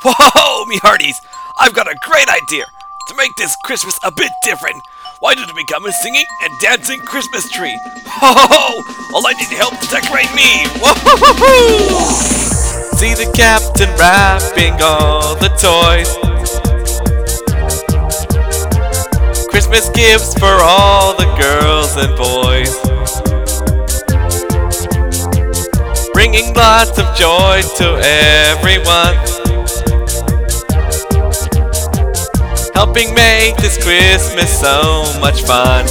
Whoa, me hearties! I've got a great idea to make this Christmas a bit different. Why don't we become a singing and dancing Christmas tree? Ho! All I need to help is decorate me. Whoa! See the captain wrapping all the toys. Christmas gifts for all the girls and boys. Bringing lots of joy to everyone. Helping make this Christmas so much fun.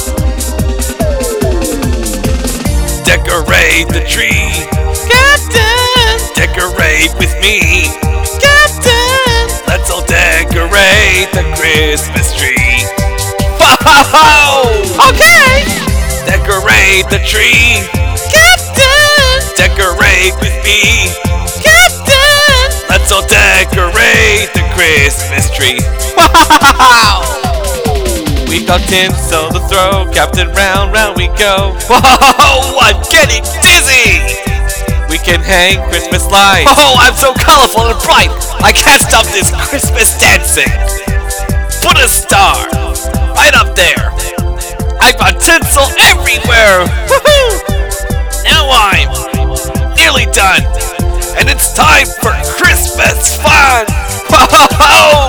Decorate the tree, Captain! Decorate with me, Captain! Let's all decorate the Christmas tree. Ho! Okay! Decorate the tree, Captain! Decorate with me, Captain! Let's all decorate the Christmas tree. Wow! We got tinsel to throw, Captain, round, round we go. Whoa, I'm getting dizzy! We can hang Christmas lights. Oh, I'm so colorful and bright, I can't stop this Christmas dancing. Put a star right up there. I've got tinsel everywhere. Woohoo! Now I'm nearly done, and it's time for Christmas fun. Whoa!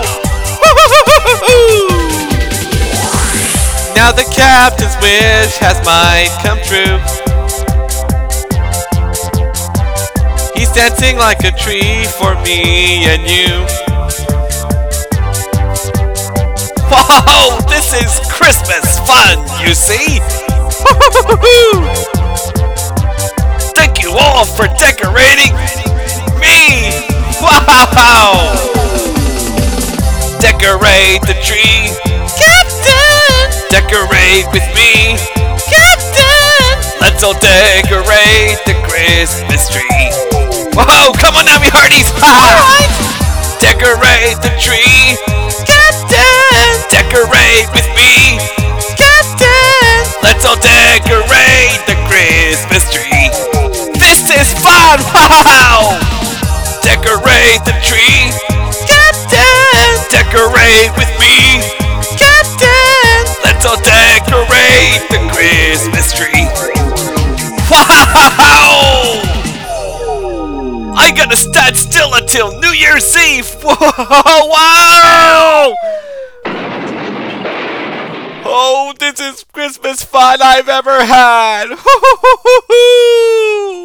Now the captain's wish might come true. He's dancing like a tree for me and you. Whoa, this is Christmas fun, you see? Thank you all for decorating me. Wow! Decorate the tree, Captain! Decorate with me, Captain! Let's all decorate the Christmas tree. Whoa, come on now, me hearties! Alright! Decorate the tree, Captain! Decorate with me, Captain! Let's all decorate the Christmas tree. This is fun! Wow! Decorate the tree, Captain! Decorate with me, Captain! Let's all decorate the Christmas tree. Wow! I gotta stand still until New Year's Eve. Whoa! Wow! Oh, this is Christmas fun I've ever had.